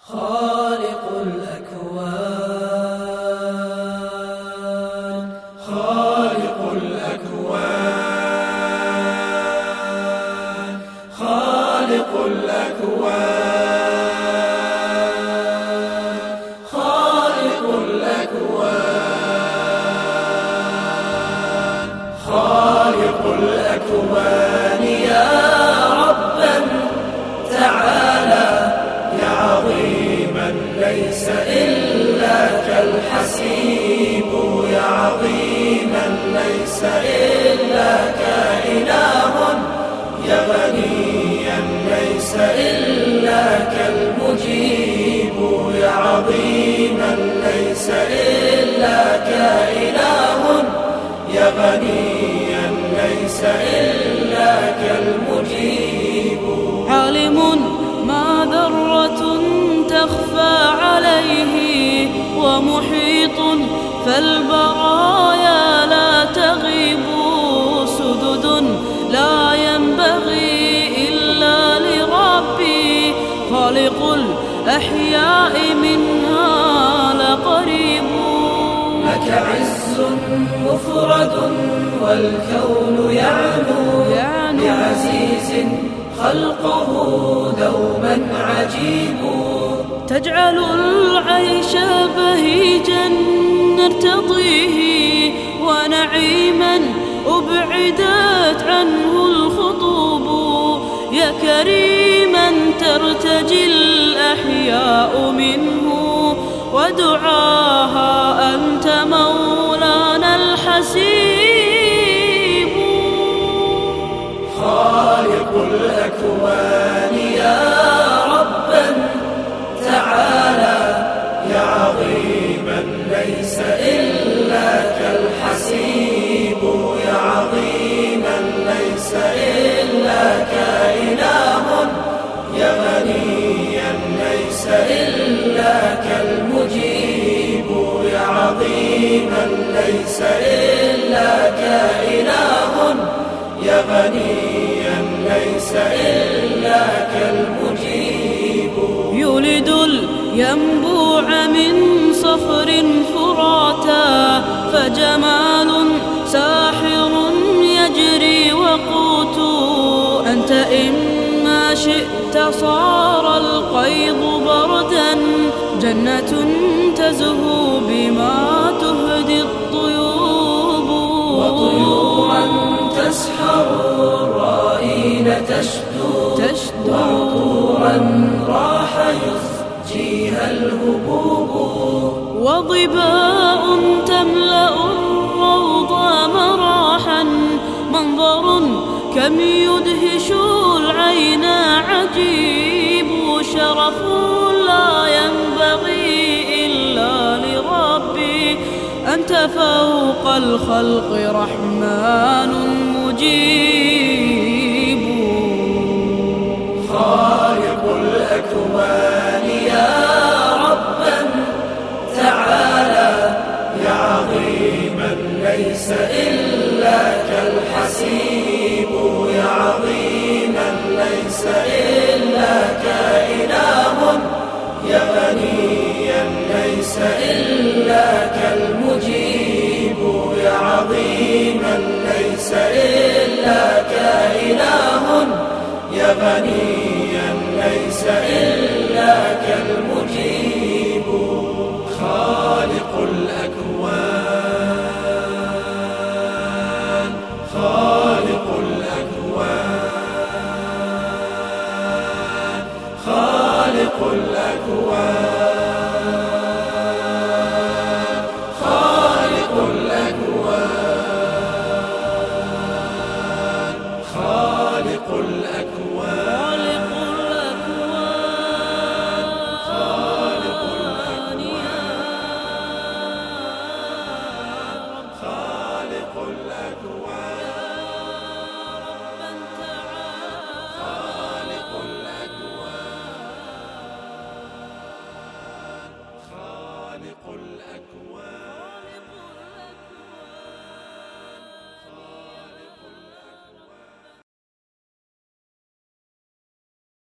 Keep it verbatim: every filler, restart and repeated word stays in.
خالق الأكوان خالق الأكوان خالق الأكوان خالق الأكوان خالق الأكوان يا ربا تعالى يا عظيما ليس إلا كالحسيب يا عظيما ليس إلا كإله يا غنيا ليس إلا كالمجيب يا عظيما ليس إلا كإله يا غنيا ليس إلا كالمجيب عالم ما ذرة تخفى عليه ومحيط فالبرايا لا تغيب سدد لا ينبغي إلا لربي خالق الأحياء منها لقريب لك عز مفرد والكون يعلو بعزيز خلقه دوما عجيب تجعل العيش بهيجا نرتضيه ونعيما أبعدت عنه الخطوب يا كريما ترتجي الأحياء منه ودعاها أنت مولانا الحسيب خالق الأكوان يا ربا تعالى يا عظيما ليس إلا كالحسيب يا عظيما ليس إلا كإله يا غنيا ليس إلا كالمجيب يا عظيما ليس إلا كإله يا غنيا ليس إلا كالمجيب يولد الينبوع من صخر فراتا فجمال ساحر يجري وقوت أنت إما شئت صار القيض بردا جنة تزهو بما تهدي الطيوب وطيورا تسحر الرائين تشدو وعطورا راح يزجيها الهبوب وظباء تملأ الروض مراحا منظر كم يدهش العين عجيب شرف لا ينبغي إلا لربي أنت فوق الخلق رحمن مجيب خالق الأكوان يا ربا تعالى يا عظيما ليس إلا كالحسيب يا عظيما ليس إلا كإله يا غنيا ليس إلا كالمجيب يا عظيما ليس إلا كإله يا غنيا ليس إلا كالمجيب خالق الأكوان خالق الأكوان خالق الأكوان